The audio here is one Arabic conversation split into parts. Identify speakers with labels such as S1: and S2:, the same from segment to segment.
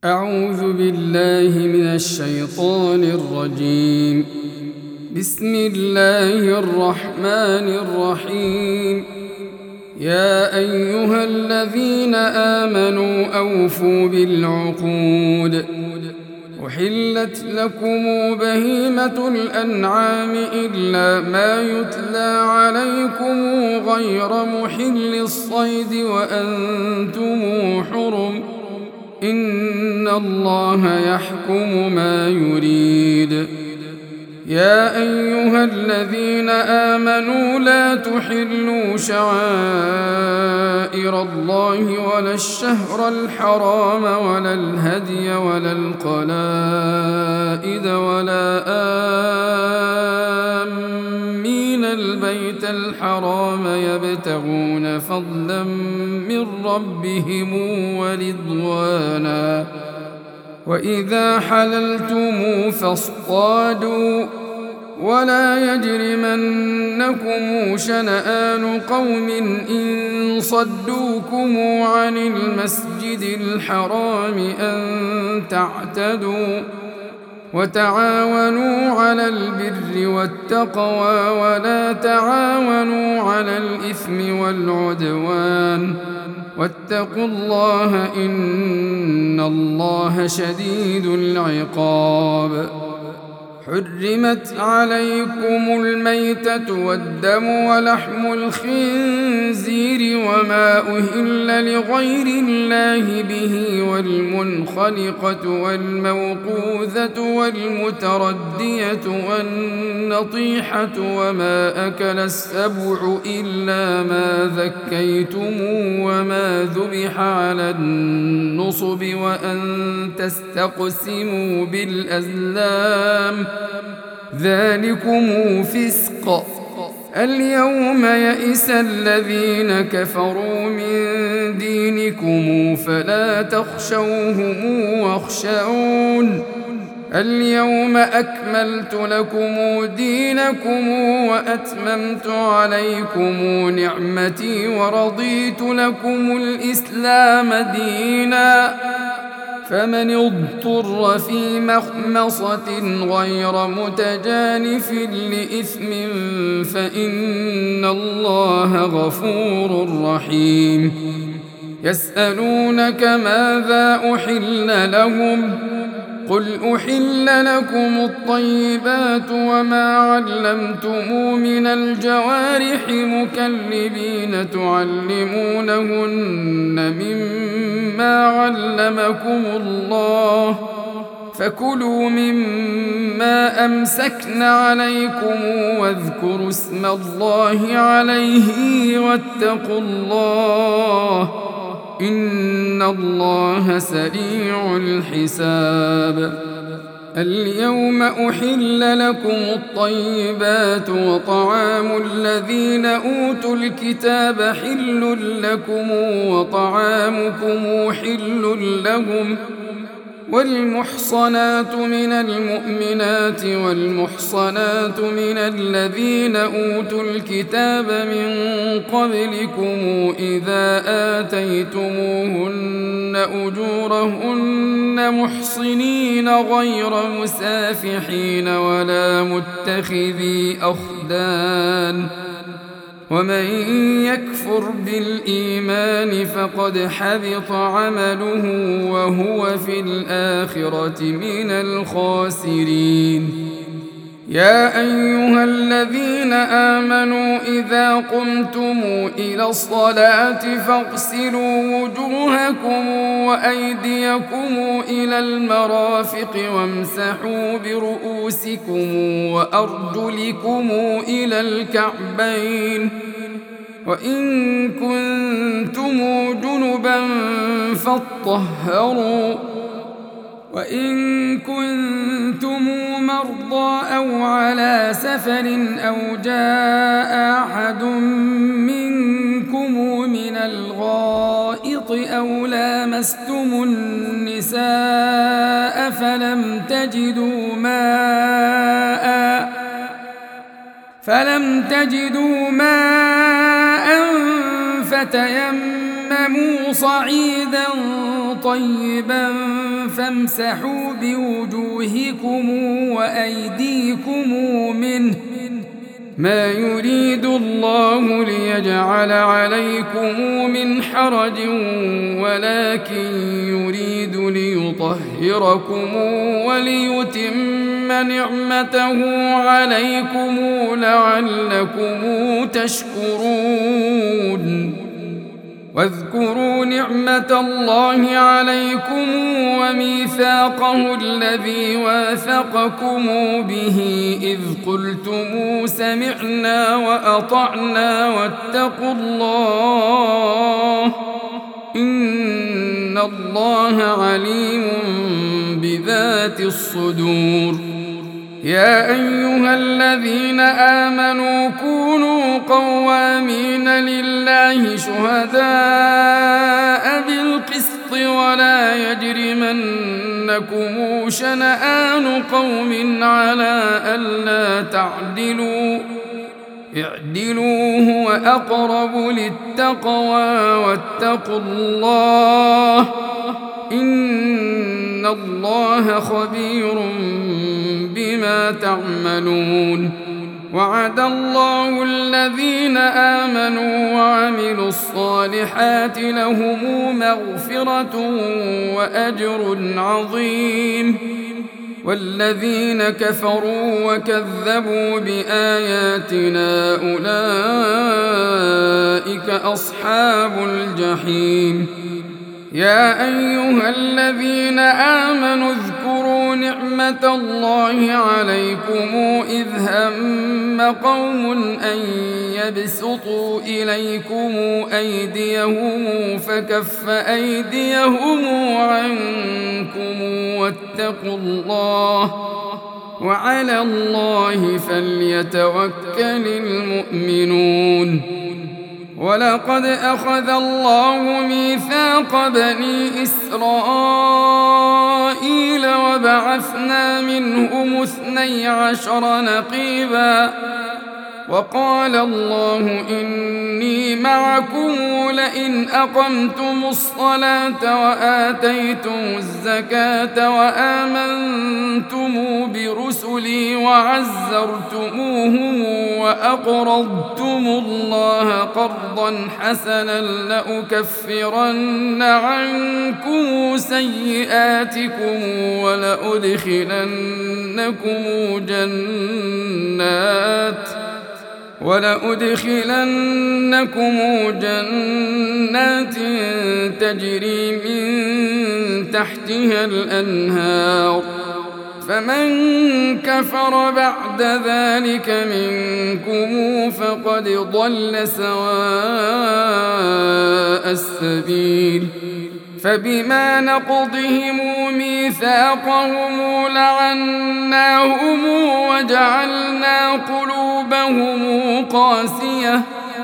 S1: أعوذ بالله من الشيطان الرجيم. بسم الله الرحمن الرحيم. يا أيها الذين آمنوا أوفوا بالعقود. أحلت لكم بهيمة الأنعام إلا ما يتلى عليكم غير محل الصيد وأنتم حرم. إن الله يحكم ما يريد. يا أيها الذين آمنوا لا تحلوا شعائر الله ولا الشهر الحرام ولا الهدي ولا القلائد ولا آمين البيت الحرام يبتغون فضلا من ربهم ورضوانا. وإذا حللتم فاصطادوا ولا يجرمنكم شنآن قوم إن صدوكم عن المسجد الحرام أن تعتدوا. وتعاونوا على البر والتقوى ولا تعاونوا على الإثم والعدوان واتقوا الله إن الله شديد العقاب. حرمت عليكم الميتة والدم ولحم الخنزير وما أهل لغير الله به والمنخلقة والموقوذة والمتردية والنطيحة وما أكل السبع إلا ما ذكيتم وما ذبح على النصب وأن تستقسموا بالأزلام ذلكم فسق. اليوم يئس الذين كفروا من دينكم فلا تخشوهم واخشون. اليوم أكملت لكم دينكم وأتممت عليكم نعمتي ورضيت لكم الإسلام دينا. فمن اضطر في مخمصة غير متجانف لإثم فإن الله غفور رحيم. يسألونك ماذا أحل لهم قل أحل لكم الطيبات وما علمتم من الجوارح مكلبين تعلمونهن مما علمكم الله فكلوا مما أمسكن عليكم واذكروا اسم الله عليه واتقوا الله إن الله سريع الحساب. اليوم أحل لكم الطيبات وطعام الذين أوتوا الكتاب حل لكم وطعامكم حل لهم. والمحصنات من المؤمنات والمحصنات من الذين أوتوا الكتاب من قبلكم إذا آتيتموهن أجورهن محصنين غير مسافحين ولا متخذي أخدان. ومن يكفر بالإيمان فقد حبط عمله وهو في الآخرة من الخاسرين. يا أيها الذين آمنوا إذا قمتم إلى الصلاة فاغسلوا وجوهكم وأيديكم إلى المرافق وامسحوا برؤوسكم وأرجلكم إلى الكعبين. وإن كنتم جنبا فاطهروا. وإن كنتم مرضى أو على سفر أو جاء أحد منكم من الغائط أو لامستم النساء فلم تجدوا ماء فتيمموا صعيدا طيبا فامسحوا بوجوهكم وأيديكم منه ما يريد الله ليجعل عليكم من حرج ولكن يريد ليطهركم وليتم نعمته عليكم لعلكم تشكرون واذكروا نعمة الله عليكم وميثاقه الذي واثقكم به إذ قلتم سمعنا وأطعنا واتقوا الله إن الله عليم بذات الصدور يا أيها الذين آمنوا كونوا قوامين لله شهداء بالقسط ولا يجرمنكم شنآن قوم على ألا تعدلوا اعدلوا هو أقرب للتقوى واتقوا الله إن الله خبير بما تعملون وعد الله الذين آمنوا وعملوا الصالحات لهم مغفرة وأجر عظيم والذين كفروا وكذبوا بآياتنا أولئك أصحاب الجحيم يا أيها الذين آمنوا اذكروا نعمة الله عليكم إذ هم قوم أن يبسطوا إليكم أيديهم فكف أيديهم عنكم واتقوا الله وعلى الله فليتوكل المؤمنون ولقد أخذ الله ميثاق بني إسرائيل وبعثنا منهم 12 نقيبا وقال الله إني معكم لئن أقمتم الصلاة وآتيتم الزكاة وآمنتم برسلي وعزرتموهم وأقرضتم الله قرضا حسنا لأكفرن عنكم سيئاتكم ولأدخلنكم جنات تجري من تحتها الأنهار فمن كفر بعد ذلك منكم فقد ضل سواء السبيل فبما نقضهم ميثاقهم لعناهم وجعلنا قلوبهم قاسية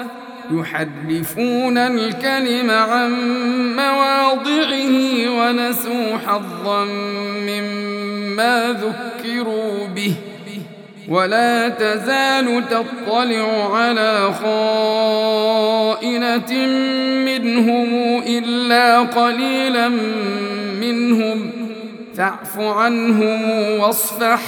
S1: يحرفون الكلم عن مواضعه ونسوا حظا مما ذكروا به ولا تزال تطلع على خائنة منهم إلا قليلا منهم فاعف عنهم واصفح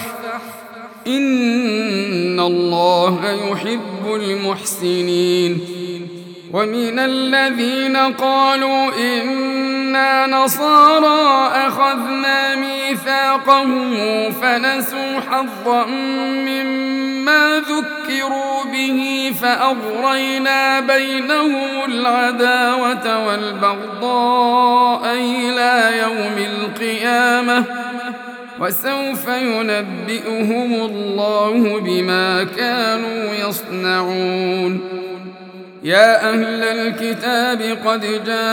S1: إن الله يحب المحسنين ومن الذين قالوا إنا نصارى أخذنا ميثاقهم فنسوا حظا مما ذكروا به فأغرينا بينهم العداوة والبغضاء إلى يوم القيامة وسوف ينبئهم الله بما كانوا يصنعون يا أهل الكتاب قد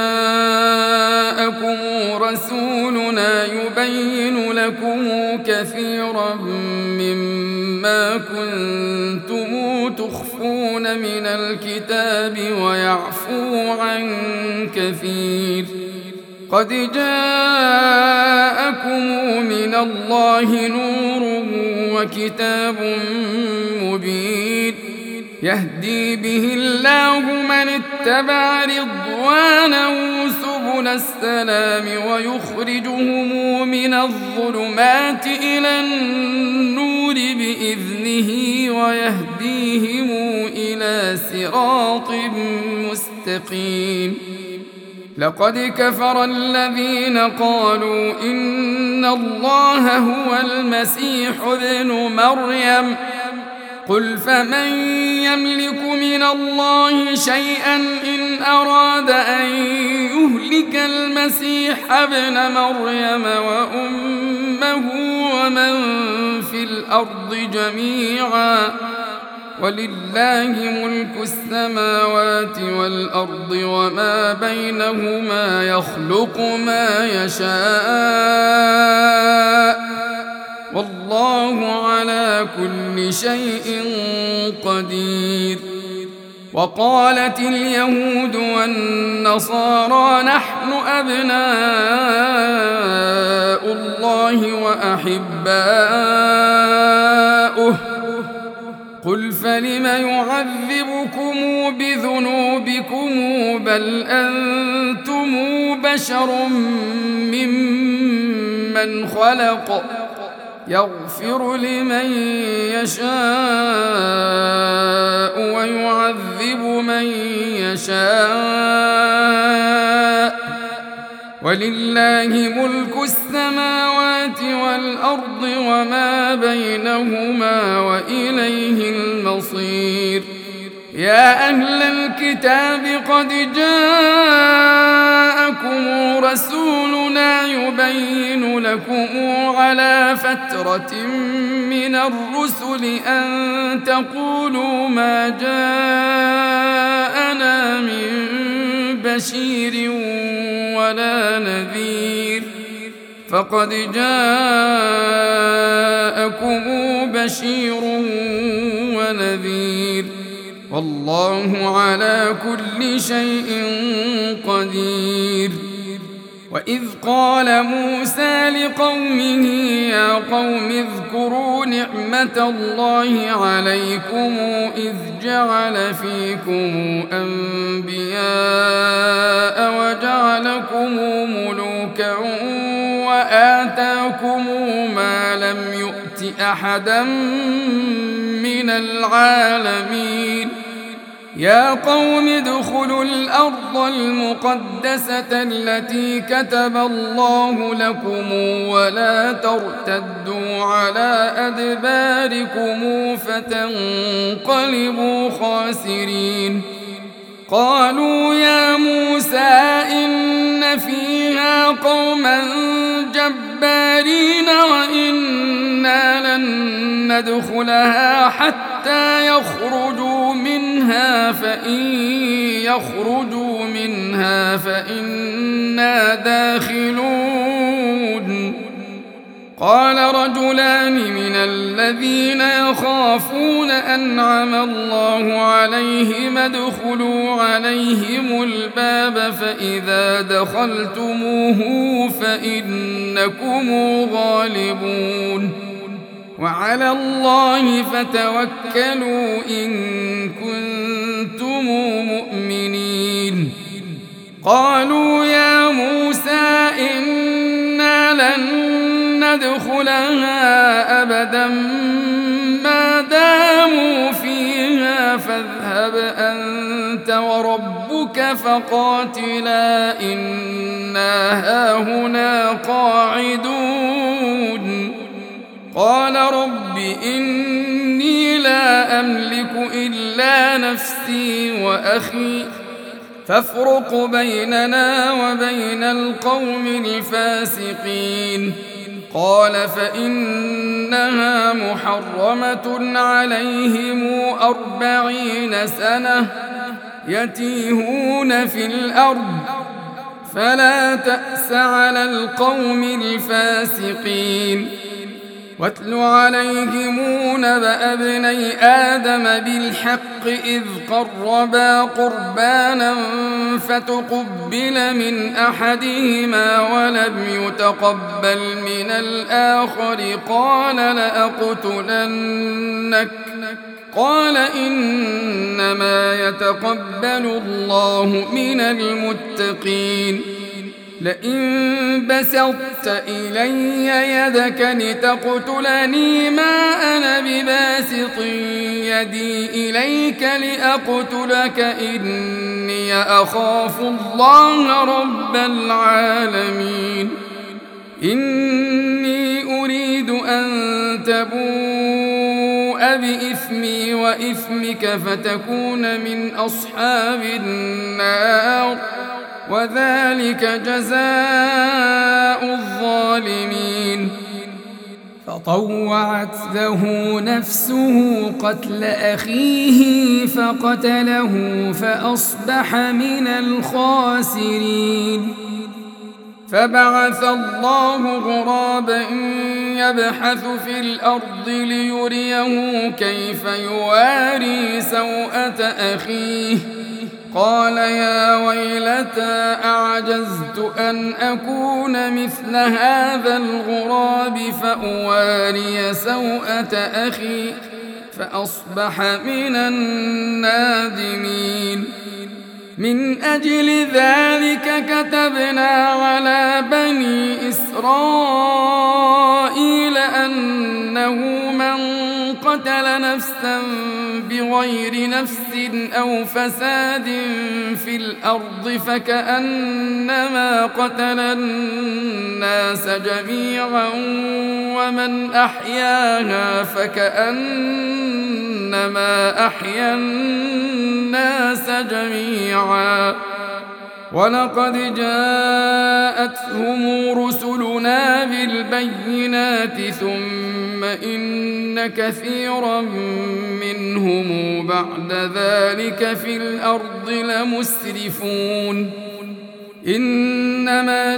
S1: جاءكم رسولنا يبين لكم كثيرا مما كنتم تخفون من الكتاب ويعفو عن كثير قد جاءكم من الله نور وكتاب مبين يهدي به الله من اتبع رضوانه سبل السلام ويخرجهم من من الظلمات إلى النور بإذنه ويهديهم إلى صراط مستقيم. لقد كفر الذين قالوا إن الله هو المسيح ابن مريم قل فمن يملك من الله شيئا إن أراد أن يهلك المسيح ابن مريم وأمه ومن في الأرض جميعا ولله ملك السماوات والأرض وما بينهما يخلق ما يشاء والله على كل شيء قدير. وقالت اليهود والنصارى نحن أبناء الله وأحباؤه قل فلم يعذبكم بذنوبكم بل أنتم بشر ممن خلق يغفر لمن يشاء ويعذب من يشاء ولله ملك السماوات والأرض وما بينهما وإليه المصير. يا أهل الكتاب قد جاءكم رسولنا يبين لكم على فترة من الرسل أن تقولوا ما جاءنا من بشير ولا نذير فقد جاءكم بشير ونذير والله على كل شيء قدير. وإذ قال موسى لقومه يا قوم اذكروا نعمة الله عليكم إذ جعل فيكم أنبياء وجعلكم ملوكا وآتاكم ما لم يؤت أحدا من العالمين. يا قوم ادخلوا الأرض المقدسة التي كتب الله لكم ولا ترتدوا على أدباركم فتنقلبوا خاسرين. قالوا يا موسى إن فيها قوما جبارين وإنا لن ندخلها حتى يخرجوا منها فإن يخرجوا منها فإنا داخلون. قال رجلان من الذين يخافون أنعم الله عليهم ادخلوا عليهم الباب فإذا دخلتموه فإنكم غالبون وعلى الله فتوكلوا إن كنتم مؤمنين. قالوا يا موسى إنا لن ندخلها أبدا ما داموا فيها فاذهب أنت وربك فقاتلا إنا هاهنا قاعدون. قال رب إني لا أملك إلا نفسي وأخي فافرق بيننا وبين القوم الفاسقين. قال فإنها محرمة عليهم 40 سنة يتيهون في الأرض فلا تأس على القوم الفاسقين. واتل عليهم نبأ ابني آدم بالحق إذ قربا قربانا فتقبل من أحدهما ولم يتقبل من الآخر قال لأقتلنك قال إنما يتقبل الله من المتقين. لئن بسطت إلي يدك لتقتلني ما أنا بباسط يدي إليك لأقتلك إني أخاف الله رب العالمين إني أريد أن تبوء بإثمي وإثمك فتكون من أصحاب النار وذلك جزاء الظالمين فطوعت له نفسه قتل أخيه فقتله فأصبح من الخاسرين فبعث الله غرابا يبحث في الأرض ليريه كيف يواري سوءة أخيه قال يا ويلتى أعجزت أن أكون مثل هذا الغراب فأواري سوءة أخي فأصبح من النادمين من أجل ذلك كتبنا على بني إسرائيل أنه من قتل نفسا بغير نفس أو فساد في الأرض فكأنما قتل الناس جميعا ومن أحياها فكأنما أحيا الناس جميعا ولقد جاءتهم رسلنا بالبينات ثم إن كثيرا منهم بعد ذلك في الأرض لمسرفون إنما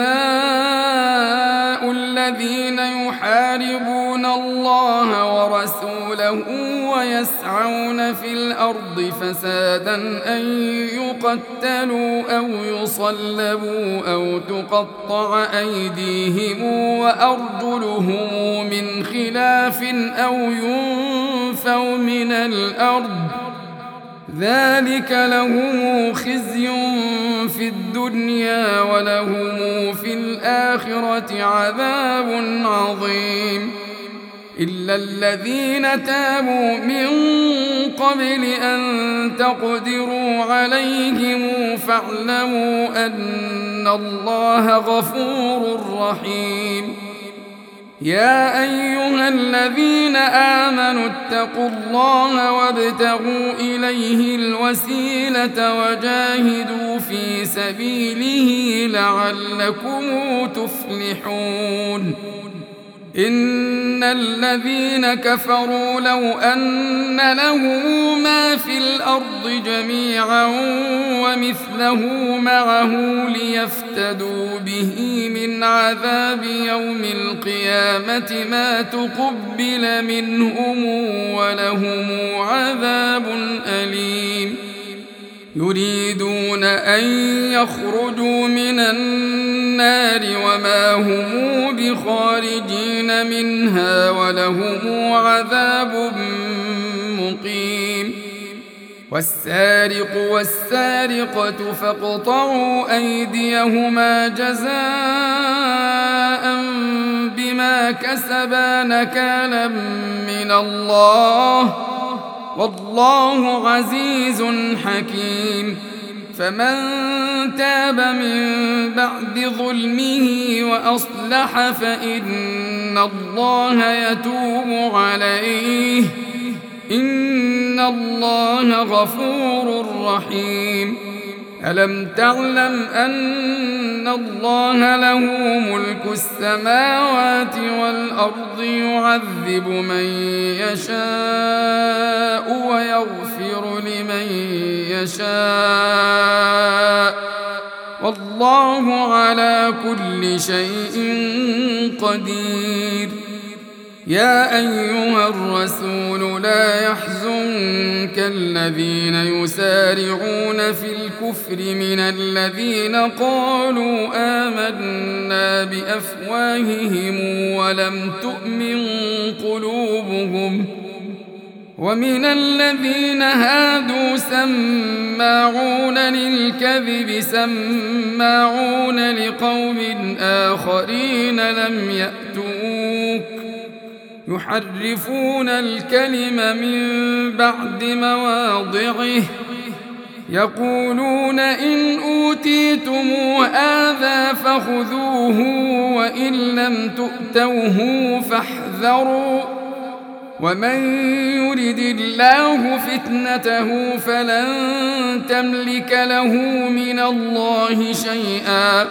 S1: جزاء الذين يحاربون الله ورسوله ويسعون في الأرض فسادا أن يقتلوا أو يصلبوا أو تقطع أيديهم وأرجلهم من خلاف أو ينفوا من الأرض ذلك لهم خزي في الدنيا ولهم في الآخرة عذاب عظيم إلا الذين تابوا من قبل أن تقدروا عليهم فاعلموا أن الله غفور رحيم يا أيها الذين آمنوا اتقوا الله وابتغوا إليه الوسيلة وجاهدوا في سبيله لعلكم تفلحون إن الذين كفروا لو أن لهم ما في الأرض جميعا ومثله معه ليفتدوا به من عذاب يوم القيامة ما تقبل منهم ولهم عذاب أليم يريدون أن يخرجوا من النار وما هم بخارجين منها ولهم عذاب مقيم والسارق والسارقة فاقطعوا أيديهما جزاء بما كسبا نكالا من الله والله عزيز حكيم فمن تاب من بعد ظلمه وأصلح فإن الله يتوب عليه إن الله غفور رحيم ألم تعلم أن الله له ملك السماوات والأرض يعذب من يشاء ويغفر لمن يشاء والله على كل شيء قدير يا أيها الرسول لا يحزنك الذين يسارعون في الكفر من الذين قالوا آمنا بأفواههم ولم تؤمن قلوبهم ومن الذين هادوا سماعون للكذب سماعون لقوم آخرين لم يأتوك يحرفون الكلم من بعد مواضعه يقولون إن أوتيتم هذا فخذوه وإن لم تؤتوه فاحذروا ومن يرد الله فتنته فلن تملك له من الله شيئا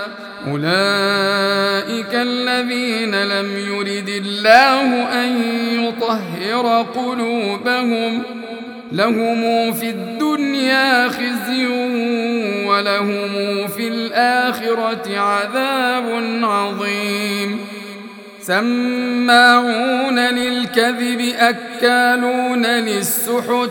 S1: أولئك الذين لم يرد الله أن يطهر قلوبهم لهم في الدنيا خزي ولهم في الآخرة عذاب عظيم سماعون للكذب أكالون للسحت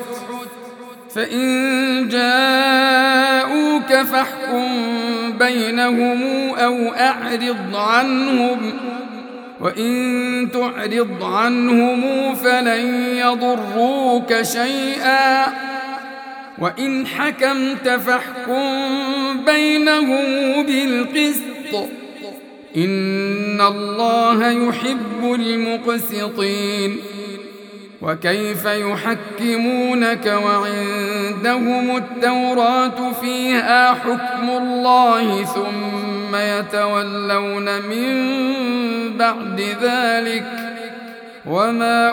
S1: فإن جاءوك فاحكم بينهم أو أعرض عنهم وإن تعرض عنهم فلن يضروك شيئا وإن حكمت فاحكم بينهم بالقسط إن الله يحب المقسطين وكيف يحكمونك وعندهم التوراة فيها حكم الله ثم يتولون من بعد ذلك وما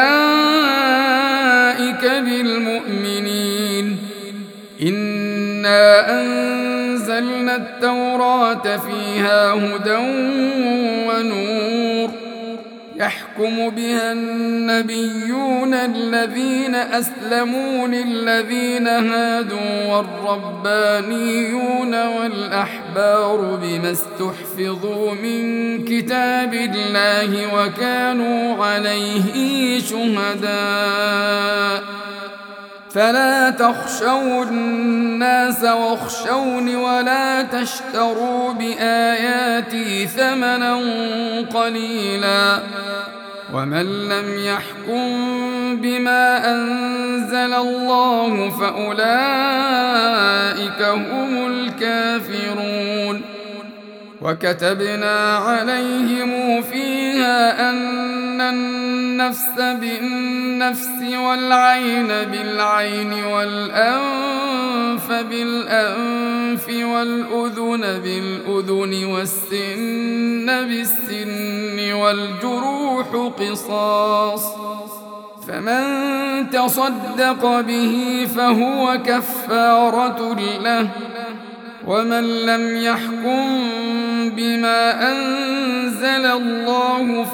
S1: أولئك بالمؤمنين إنا أنزلنا التوراة فيها هدى ونور يحكم بها النبيون الذين أسلموا للذين هادوا والربانيون والأحبار بما استحفظوا من كتاب الله وكانوا عليه شهداء فلا تخشوا الناس واخشوني ولا تشتروا بآياتي ثمنا قليلا ومن لم يحكم بما أنزل الله فأولئك هم الكافرون وكتبنا عليهم فيها أن النفس بالنفس والعين بالعين والأنف بالأنف والأذن بالأذن والسن بالسن والجروح قصاص فمن تصدق به فهو كفارة له ومن لم يحكم بما أنزل الله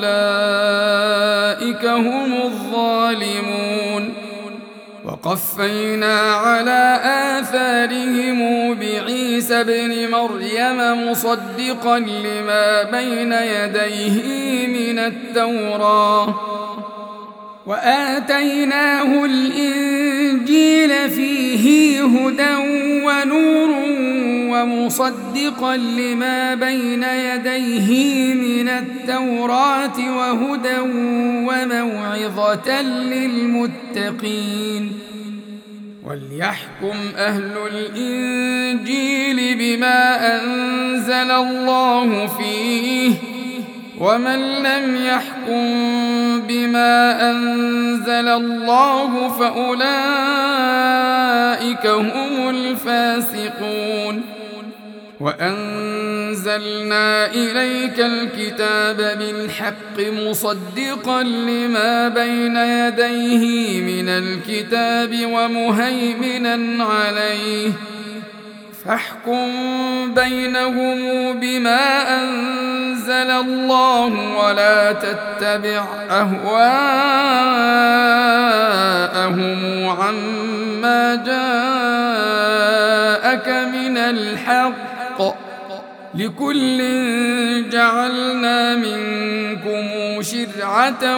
S1: فأولئك هم الظالمون وقفينا على آثارهم بعيسى ابن مريم مصدقا لما بين يديه من التوراة وآتيناه الإنجيل فيه هدى ونور ومصدقا لما بين يديه من التوراة وهدى وموعظة للمتقين وليحكم أهل الإنجيل بما أنزل الله فيه ومن لم يحكم بما أنزل الله فأولئك هم الفاسقون وأنزلنا إليك الكتاب بالحق مصدقا لما بين يديه من الكتاب ومهيمنا عليه فاحكم بينهم بما أنزل الله ولا تتبع أهواءهم عما جاءك من الحق لكل جعلنا منكم شرعة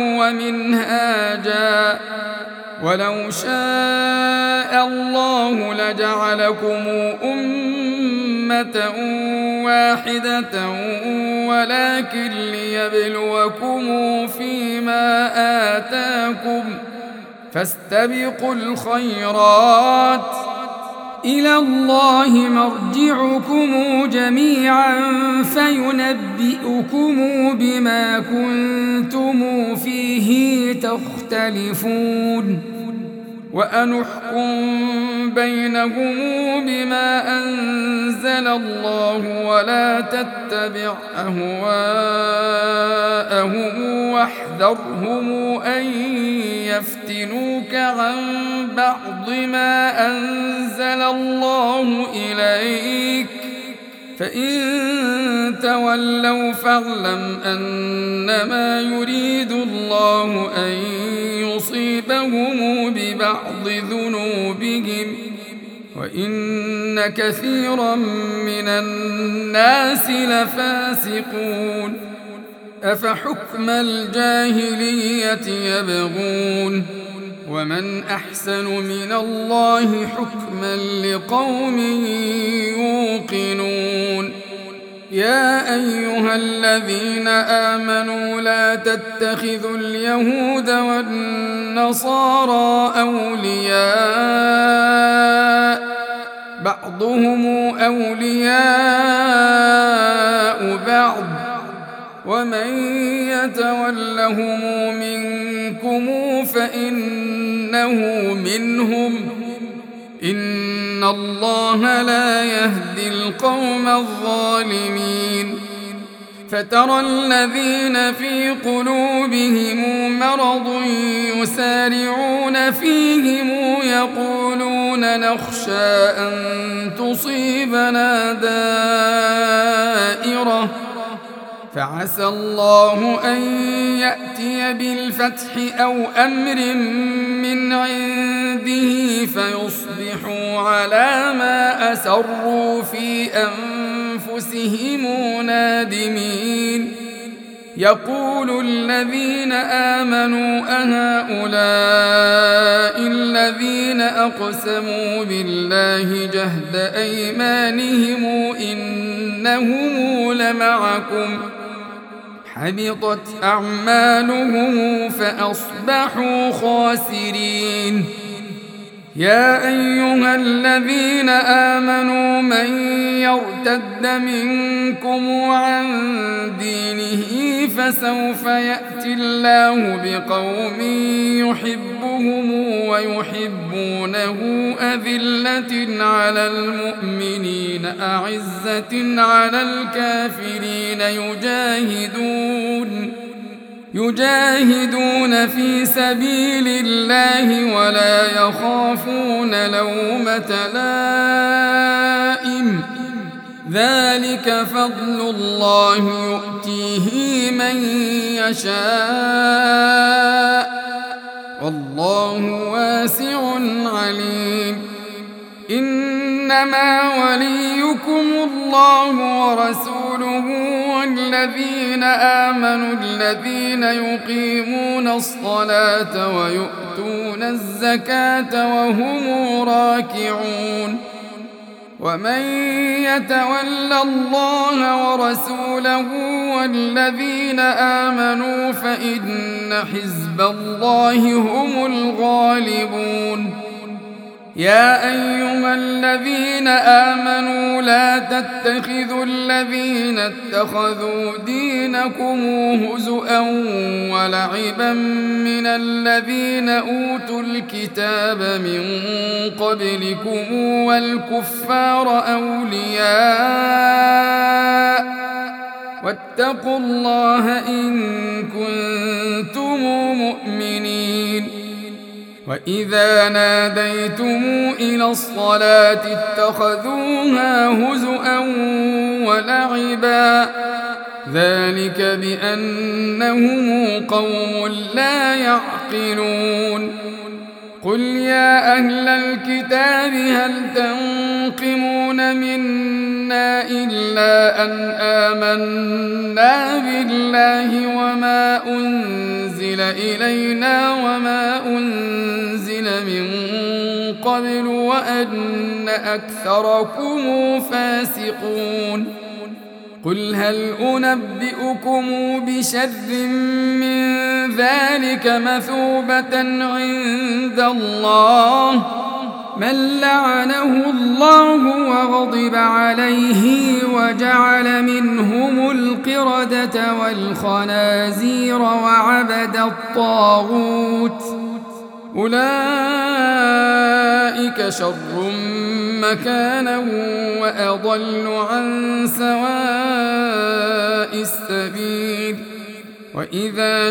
S1: ومنهاجا ولو شاء الله لجعلكم أمة أمة واحدة ولكن ليبلوكم فيما آتاكم فاستبقوا الخيرات إلى الله مرجعكم جميعا فينبئكم بما كنتم فيه تختلفون وأنحكم بينهم بما أنزل الله ولا تتبع أهواءهم واحذرهم أن يفتنوك عن بعض ما أنزل الله إليك فإن تولوا فاعلم أنما يريد الله أن يصيبهم ببعض ذنوبهم وإن كثيرا من الناس لفاسقون أفحكم الجاهلية يبغون ومن أحسن من الله حكما لقوم يوقنون يا أيها الذين آمنوا لا تتخذوا اليهود والنصارى أولياء بعضهم أولياء بعض ومن يتولهم منكم فإنه منهم إن الله لا يهدي القوم الظالمين فترى الذين في قلوبهم مرض يسارعون فيهم يقولون نخشى أن تصيبنا دائرة فعسى الله أن يأتي بالفتح أو أمر من عنده فيصبحوا على ما أسروا في أنفسهم نادمين يقول الذين آمنوا أهؤلاء الذين أقسموا بالله جهد أيمانهم إنهم لمعكم حبطت أعمالهم فأصبحوا خاسرين يا أيها الذين آمنوا من يرتد منكم عن دينه فسوف يأتي الله بقوم يحبهم ويحبونه أذلة على المؤمنين أعزة على الكافرين يجاهدون في سبيل الله ولا يخافون لومة لائم ذلك فضل الله يؤتيه من يشاء والله واسع عليم إنما وليكم الله ورسوله والذين آمنوا الذين يقيمون الصلاة ويؤتون الزكاة وهم راكعون ومن يتول الله ورسوله والذين آمنوا فإن حزب الله هم الغالبون يا أيها الذين آمنوا لا تتخذوا الذين اتخذوا دينكم هزؤا ولعبا من الذين أوتوا الكتاب من قبلكم والكفار أولياء واتقوا الله إن كنتم مؤمنين وإذا ناديتم إلى الصلاة اتخذوها هزؤا ولعبا ذلك بأنهم قوم لا يعقلون قل يا أهل الكتاب هل تنقمون منا إلا أن آمنا بالله وما أنزل إلينا وما أنزل من قبل وأن أكثركم فاسقون قل هل أنبئكم بشر من ذلك مثوبة عند الله من لعنه الله وغضب عليه وجعل منهم القردة والخنازير وعبد الطاغوت أولئك شر مكانا وأضل عن سواء السبيل وإذا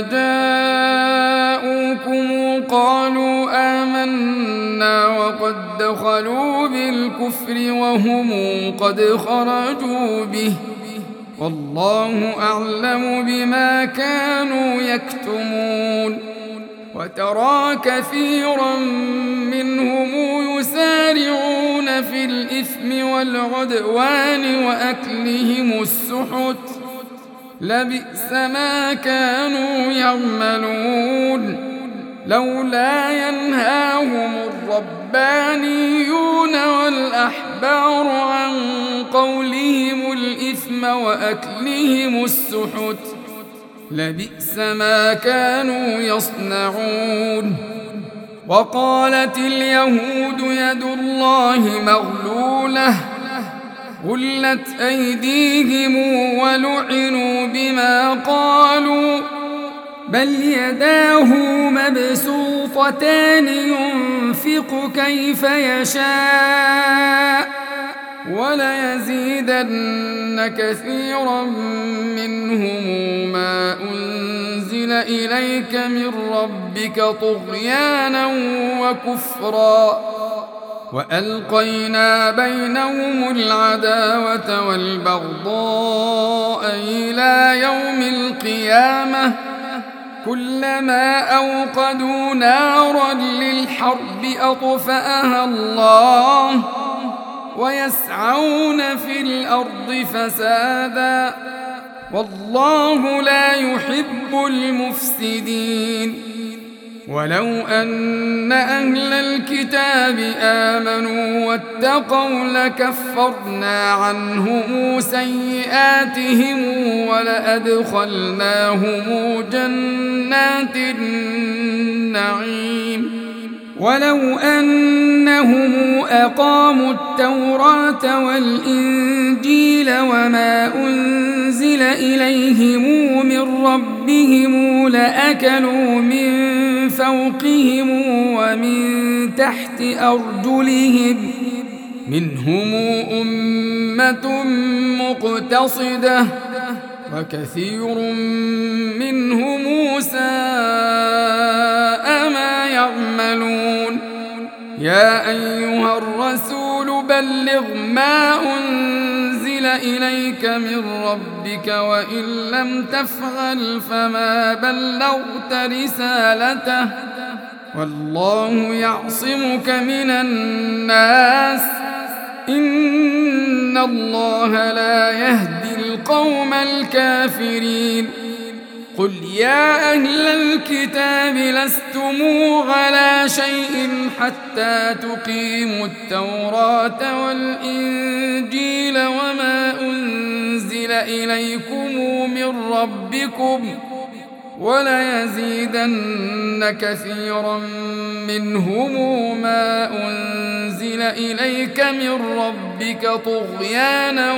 S1: جاءوكم قالوا آمنا وقد دخلوا بالكفر وهم قد خرجوا به والله أعلم بما كانوا يكتمون وترى كثيرا منهم يسارعون في الإثم والعدوان وأكلهم السحت لبئس ما كانوا يعملون لولا ينهاهم الربانيون والأحبار عن قولهم الإثم وأكلهم السحت لبئس ما كانوا يصنعون وقالت اليهود يد الله مغلولة غلت أيديهم ولعنوا بما قالوا بل يداه مبسوطتان ينفق كيف يشاء وليزيدن كثيرا منهم ما أنزل إليك من ربك طغيانا وكفرا وألقينا بينهم العداوة والبغضاء إلى يوم القيامة كلما أوقدوا نارا للحرب أطفأها الله ويسعون في الأرض فسادا والله لا يحب المفسدين ولو أن أهل الكتاب آمنوا واتقوا لكفرنا عنهم سيئاتهم ولأدخلناهم جنات النعيم ولو أنهم أقاموا التوراة والإنجيل وما أنزل إليهم من ربهم لأكلوا من فوقهم ومن تحت أرجلهم منهم أمة مقتصدة وكثير منهم ساء ما يعملون يا أيها الرسول بلغ ما أنزل إليك من ربك وإن لم تفعل فما بلغت رسالته والله يعصمك من الناس إن الله لا يهدي القوم الكافرين قل يا أهل الكتاب لستم على شيء حتى تقيموا التوراة والإنجيل وما أنزل إليكم من ربكم وليزيدن كثيرا منهم ما أنزل إليك من ربك طغيانا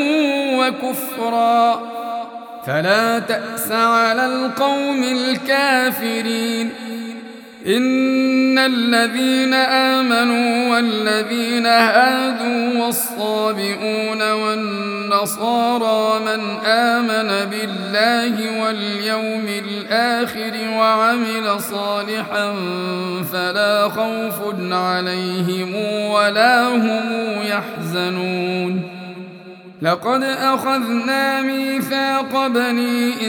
S1: وكفرا فلا تأس على القوم الكافرين إن الذين آمنوا والذين هادوا والصابئون والنصارى من آمن بالله واليوم الآخر وعمل صالحا فلا خوف عليهم ولا هم يحزنون لقد أخذنا ميثاق بني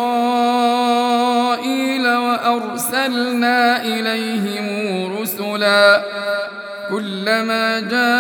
S1: إسرائيل وأرسلنا إليهم رسلا كلما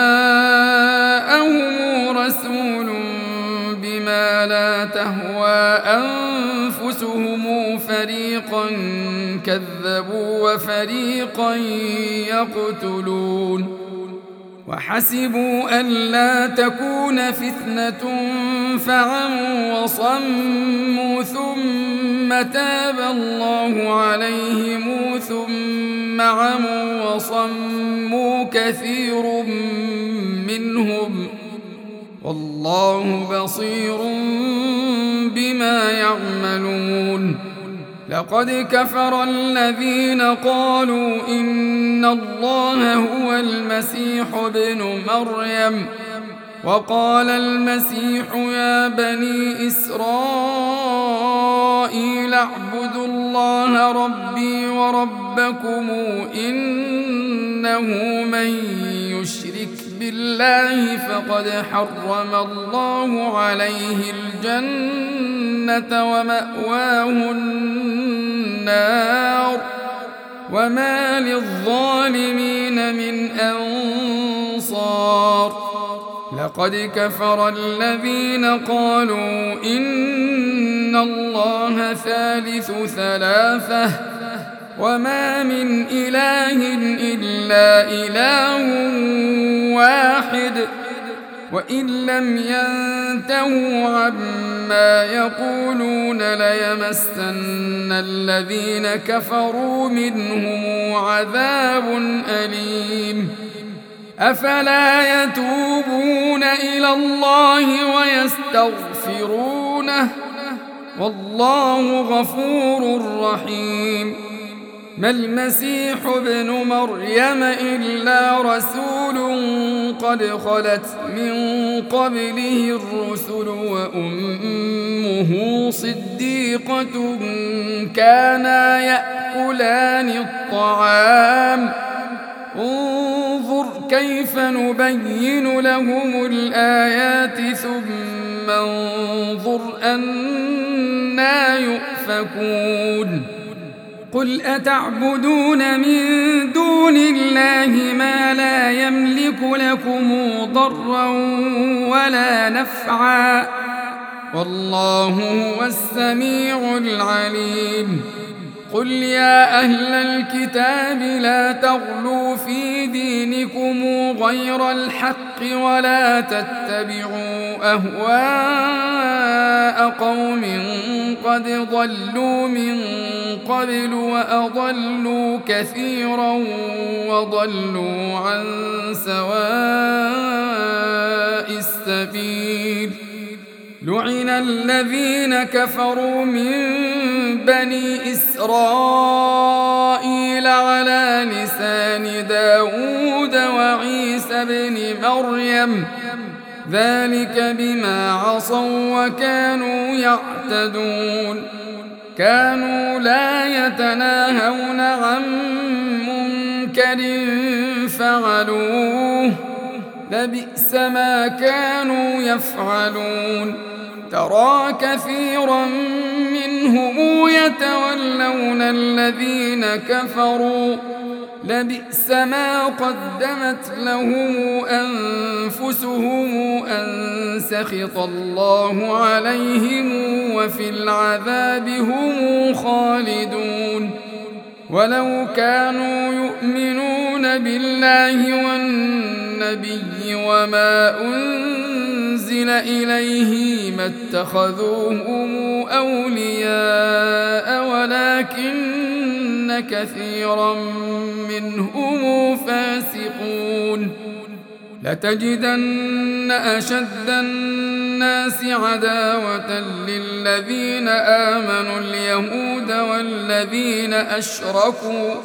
S1: جاءهم رسول بما لا تهوى أنفسهم فريقا كذبوا وفريقا يقتلون وحسبوا ألا تكون فتنة فعموا وصموا ثم تاب الله عليهم ثم عموا وصموا كثير منهم والله بصير بما يعملون. لقد كفر الذين قالوا إن الله هو المسيح ابن مريم وقال المسيح يا بني إسرائيل اعبدوا الله ربي وربكم إنه من يشرك بالله فقد حرم الله عليه الجنة ومأواه النار وما للظالمين من أنصار. لقد كفر الذين قالوا إن الله ثالث ثلاثة وما من إله إلا إله واحد وإن لم ينتهوا عما يقولون ليمسن الذين كفروا منهم عذاب أليم. أفلا يتوبون إلى الله ويستغفرونه والله غفور رحيم. ما المسيح ابن مريم إلا رسول قد خلت من قبله الرسل وأمه صديقة كانا يأكلان الطعام انظر كيف نبين لهم الآيات ثم انظر أنى يؤفكون. قل أتعبدون من دون الله ما لا يملك لكم ضرا ولا نفعا والله هو السميع العليم. قل يا أهل الكتاب لا تغلوا في دينكم غير الحق ولا تتبعوا أهواء قوم قد ضلوا من قبل وأضلوا كثيرا وضلوا عن سواء السبيل. لعن الذين كفروا من بني إسرائيل على لسان داود وعيسى بن مريم ذلك بما عصوا وكانوا يعتدون. كانوا لا يتناهون عن منكر فعلوه لبئس ما كانوا يفعلون. ترى كثيرا منهم يتولون الذين كفروا لبئس ما قدمت لهم أنفسهم أن سخط الله عليهم وفي العذاب هم خالدون. ولو كانوا يؤمنون بالله والنبي وما أنزل إليه ما اتخذوهم أولياء ولكن كثيرا منهم فاسقون. لتجدن أشد الناس عداوة للذين آمنوا اليهود والذين أشركوا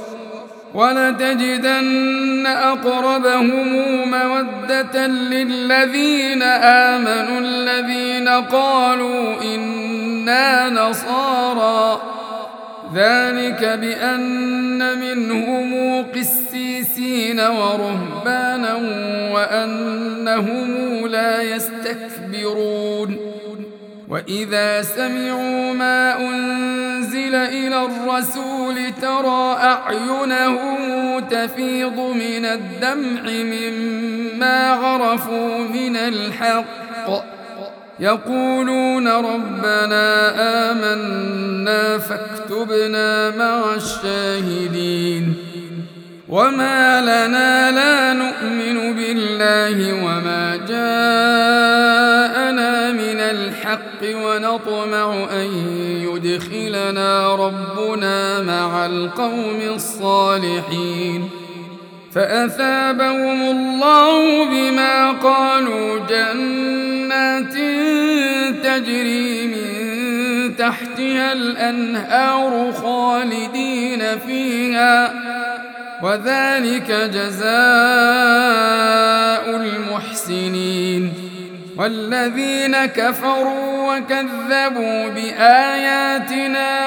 S1: ولتجدن أقربهم مودة للذين آمنوا الذين قالوا إنا نصارى ذلك بأن منهم قسيسين ورهبانا وأنهم لا يستكبرون. وإذا سمعوا ما أنزل إلى الرسول ترى أعينهم تفيض من الدمع مما عرفوا من الحق يقولون ربنا آمنا فاكتبنا مع الشاهدين. وما لنا لا نؤمن بالله وما جاءنا من الحق ونطمع أن يدخلنا ربنا مع القوم الصالحين فأثابهم الله بما قالوا جنات تجري من تحتها الأنهار خالدين فيها وذلك جزاء المحسنين والذين كفروا وكذبوا بآياتنا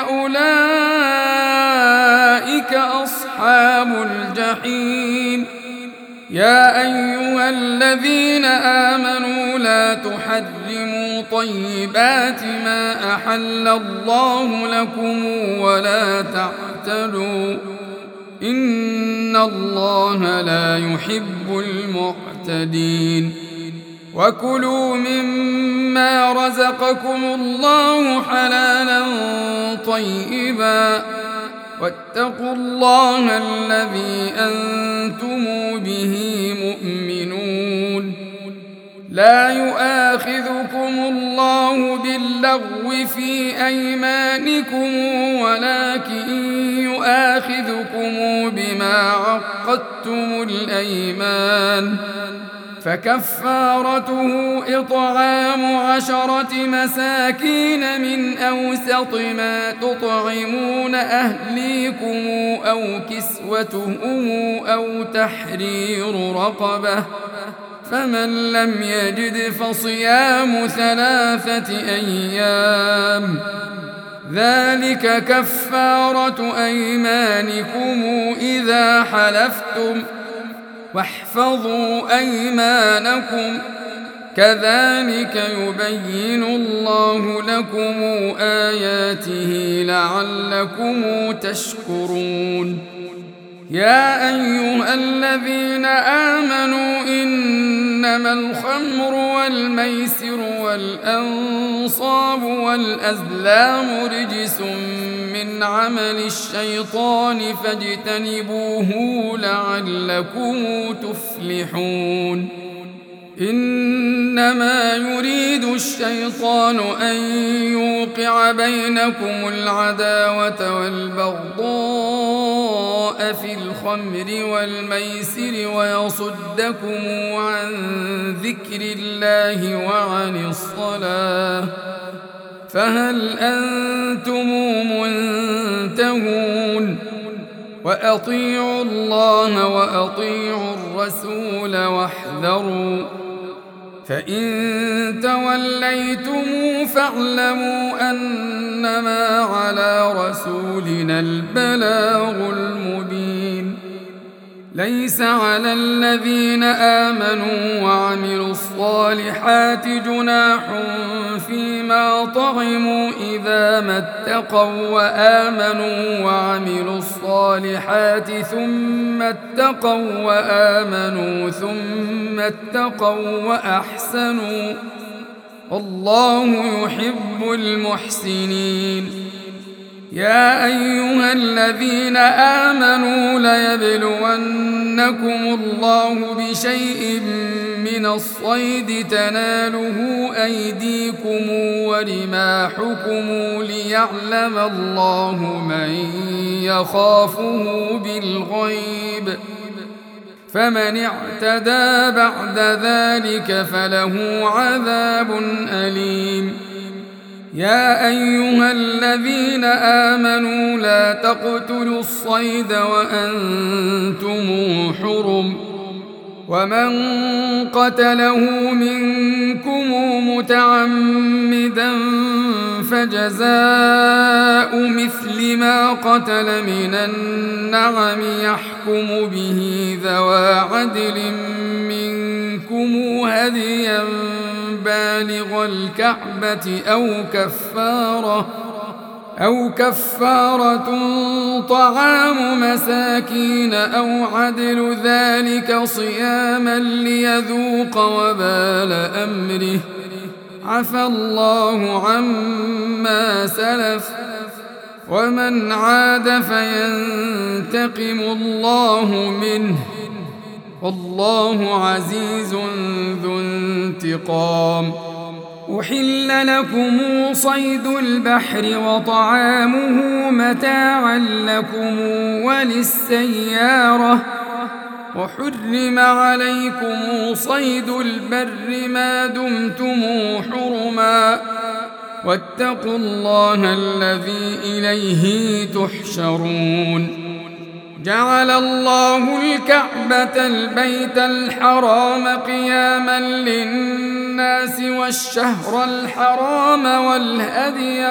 S1: أولئك أصحاب الجحيم يا أيها الذين آمنوا لا تحرموا طيبات ما أحل الله لكم ولا تعتدوا إن الله لا يحب المعتدين وكلوا مما رزقكم الله حلالا طيبا واتقوا الله الذي أنتم به مؤمنون لا يؤاخذكم الله باللغو في أيمانكم ولكن يؤاخذكم بما عقدتم الأيمان فكفارته إطعام 10 مساكين من أوسط ما تطعمون أهليكم أو كسوتهم أو تحرير رقبة فمن لم يجد فصيام 3 أيام ذلك كفارة أيمانكم إذا حلفتم واحفظوا أيمانكم كذلك يبين الله لكم آياته لعلكم تشكرون يا أيها الذين آمنوا إنما الخمر والميسر والأنصاب والأزلام رجس من عمل الشيطان فاجتنبوه لعلكم تفلحون إنما يريد الشيطان أن يوقع بينكم العداوة والبغضاء في الخمر والميسر ويصدكم عن ذكر الله وعن الصلاة فهل أنتم منتهون وأطيعوا الله وأطيعوا الرسول واحذروا فإن توليتم فاعلموا أنما على رسولنا البلاغ المبين ليس على الذين آمنوا وعملوا الصالحات جناح فيما طعموا إذا ما اتقوا وآمنوا وعملوا الصالحات ثم اتقوا وآمنوا ثم اتقوا وأحسنوا والله يحب المحسنين يا أيها الذين آمنوا ليبلونكم الله بشيء من الصيد تناله أيديكم ورماحكم ليعلم الله من يخافه بالغيب فمن اعتدى بعد ذلك فله عذاب أليم يا أيها الذين آمنوا لا تقتلوا الصيد وأنتم حرم ومن قتله منكم متعمدا فجزاء مثل ما قتل من النعم يحكم به ذوى عدل منكم هديا بالغ الكعبة أو كفارة طعام مساكين أو عدل ذلك صياما ليذوق وبال أمره عفى الله عما سلف ومن عاد فينتقم الله منه والله عزيز ذو انتقام. أحل لكم صيد البحر وطعامه متاعا لكم وللسيارة وحرم عليكم صيد البر ما دمتم حرما واتقوا الله الذي إليه تحشرون. جعل الله الكعبة البيت الحرام قياما للناس والشهر الحرام والهدي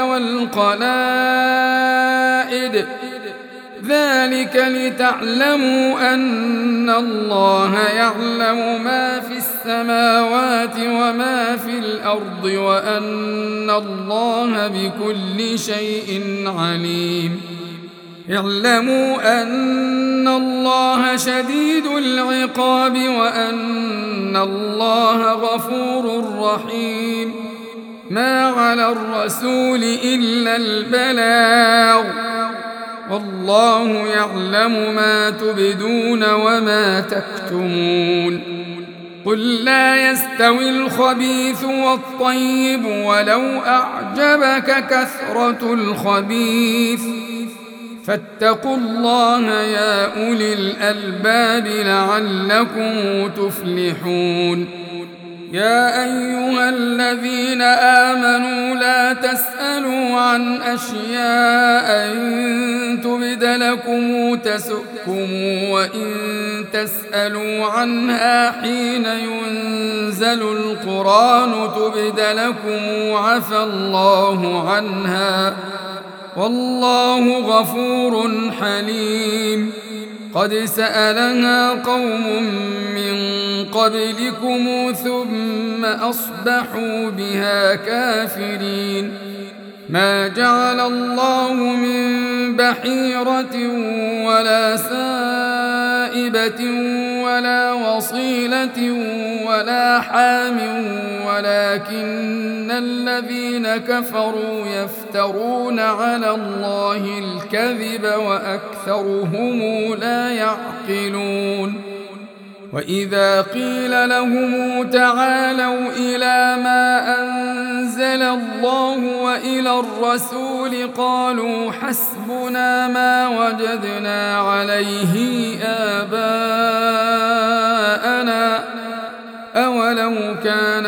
S1: والقلائد ذلك لتعلموا أن الله يعلم ما في السماوات وما في الأرض وأن الله بكل شيء عليم. اعلموا أن الله شديد العقاب وأن الله غفور رحيم. ما على الرسول إلا البلاغ والله يعلم ما تبدون وما تكتمون. قل لا يستوي الخبيث والطيب ولو أعجبك كثرة الخبيث فاتقوا الله يا أولي الألباب لعلكم تفلحون. يا أيها الذين آمنوا لا تسألوا عن أشياء إن تبد لكم تسؤكم وإن تسألوا عنها حين ينزل القرآن تبد لكم عفى الله عنها والله غفور حليم. قد سألها قوم من قبلكم ثم أصبحوا بها كافرين. ما جعل الله من بحيرة ولا سائبة ولا وصيلة ولا حام ولكن الذين كفروا يفترون على الله الكذب وأكثرهم لا يعقلون. وإذا قيل لهم تعالوا إلى ما أنزل الله وإلى الرسول قالوا حسبنا ما وجدنا عليه آباءنا أولو كان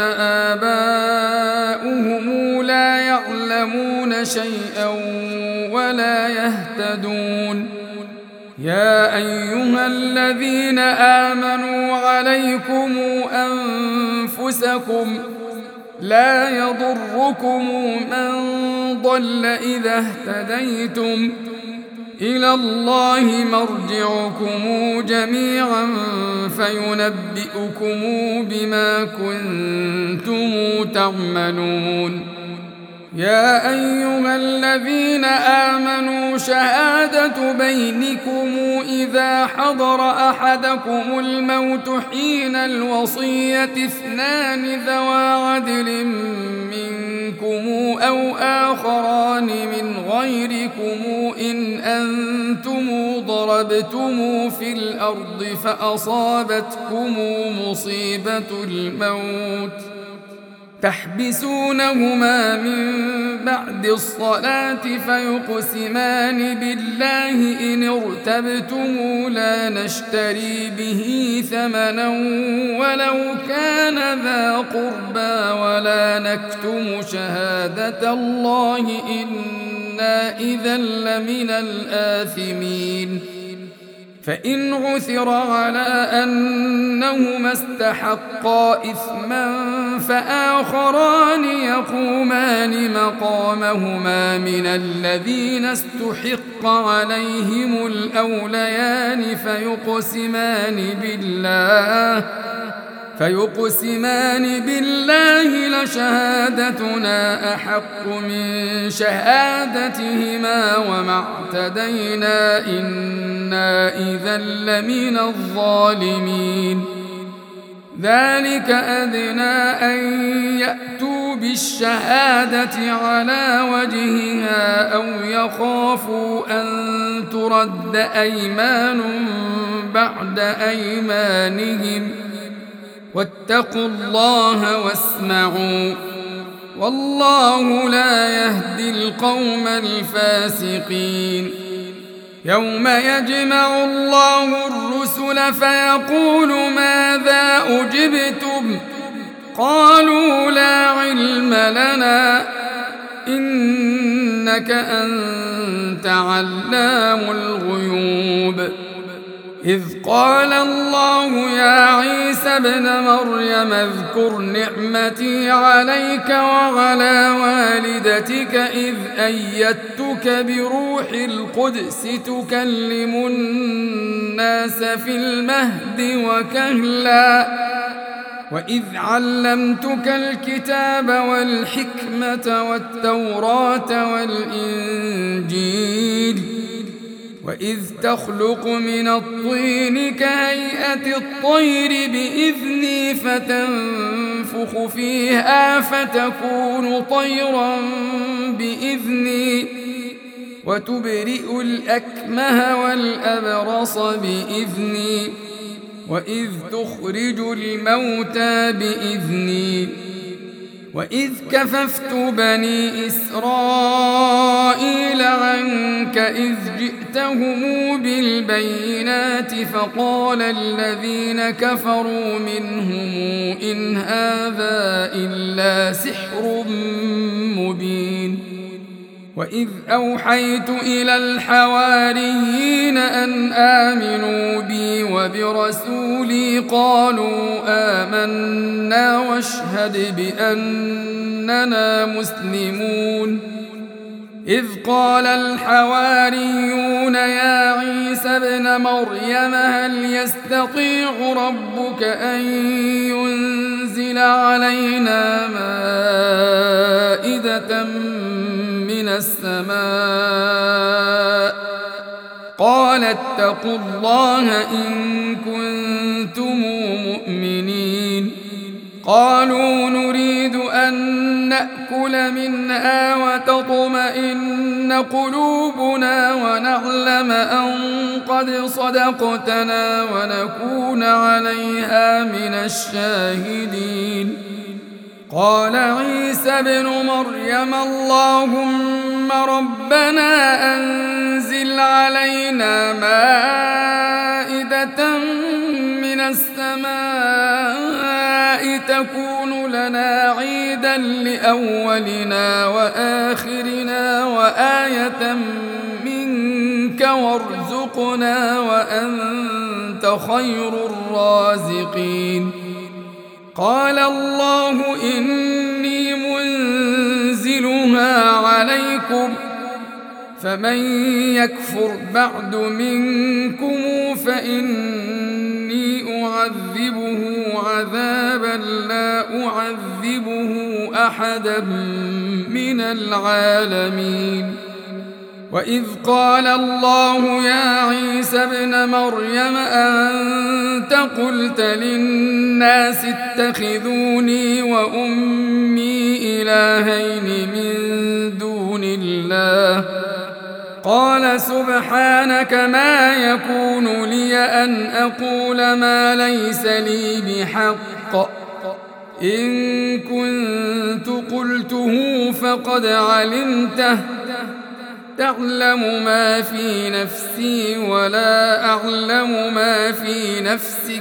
S1: آباؤهم لا يعلمون شيئا ولا يهتدون. يا أيها الذين آمنوا عليكم أنفسكم لا يضركم من ضل إذا اهتديتم إلى الله مرجعكم جميعا فينبئكم بما كنتم تعملون. يا أيها الذين آمنوا شهادة بينكم إذا حضر أحدكم الموت حين الوصية اثنان ذوى عدل منكم أو آخران من غيركم إن أنتم ضربتم في الأرض فأصابتكم مصيبة الموت تحبسونهما من بعد الصلاة فيقسمان بالله إن ارتبتم لا نشتري به ثمنا ولو كان ذا قربى ولا نكتم شهادة الله إنا إذا لمن الآثمين. فإن عثر على أنهما استحقا إثما فآخران يقومان مقامهما من الذين استحق عليهم الأوليان فيقسمان بالله لشهادتنا أحق من شهادتهما وما اعتدينا إنا إذا لمن الظالمين. ذلك أدنى أن يأتوا بالشهادة على وجهها أو يخافوا أن ترد أيمان بعد أيمانهم واتقوا الله واسمعوا والله لا يهدي القوم الفاسقين. يوم يجمع الله الرسل فيقول ماذا أجبتم قالوا لا علم لنا إنك أنت علام الغيوب. إذ قال الله يا عيسى ابن مريم اذكر نعمتي عليك وعلى والدتك إذ أيدتك بروح القدس تكلم الناس في المهد وكهلا وإذ علمتك الكتاب والحكمة والتوراة والإنجيل وإذ تخلق من الطين كهيئة الطير بإذني فتنفخ فيها فتكون طيرا بإذني وتبرئ الأكمه والأبرص بإذني وإذ تخرج الموتى بإذني وإذ كففت بني إسرائيل عنك إذ جئتهم بالبينات فقال الذين كفروا منهم إن هذا إلا سحر مبين. وإذ أوحيت إلى الحواريين أن آمنوا بي وبرسولي قالوا آمنا واشهد بأننا مسلمون. إذ قال الحواريون يا عيسى ابن مريم هل يستطيع ربك أن ينزل علينا مائدة من السماء قال اتقوا الله إن كنتم مؤمنين. قالوا نريد أن نأكل منها وتطمئن قلوبنا ونعلم أن قد صدقتنا ونكون عليها من الشاهدين. قال عيسى ابن مريم اللهم ربنا أنزل علينا مائدة من السماء تكون لنا عيدا لأولنا وآخرنا وآية منك وارزقنا وأنت خير الرازقين. قال الله إني منزلها عليكم فمن يكفر بعد منكم فإني أعذبه عذابا لا أعذبه أحدا من العالمين. وإذ قال الله يا عيسى ابن مريم أنت قلت للناس اتخذوني وأمي إلهين من دون الله قال سبحانك ما يكون لي أن أقول ما ليس لي بحق إن كنت قلته فقد علمته تعلم ما في نفسي ولا أعلم ما في نفسك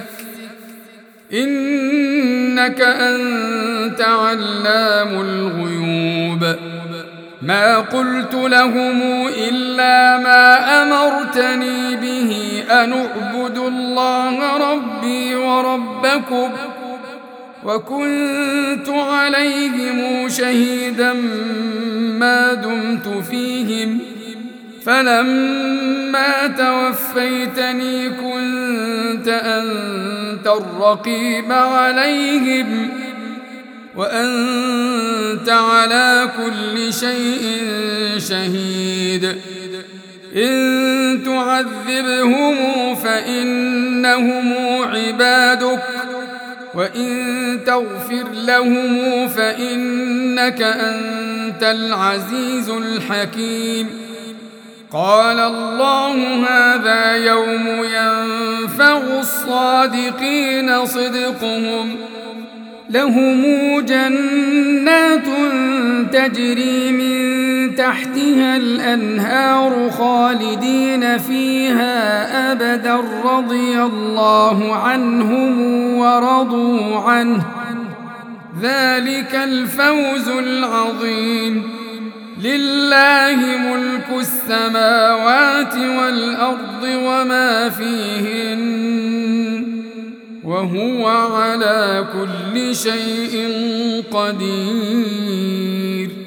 S1: إنك أنت علام الغيوب. ما قلت لهم إلا ما أمرتني به أن اعبدوا الله ربي وربكم وكنت عليهم شهيدا ما دمت فيهم فلما توفيتني كنت أنت الرقيب عليهم وأنت على كل شيء شهيد. إن تعذبهم فإنهم عبادك وإن تغفر لهم فإنك أنت العزيز الحكيم. قال الله هذا يوم ينفع الصادقين صدقهم، لهم جنات تجري من تحتها الأنهار خالدين فيها أبدا رضي الله عنهم ورضوا عنه، ذلك الفوز العظيم. لله ملك السماوات والأرض وما فيهن، وهو على كل شيء قدير.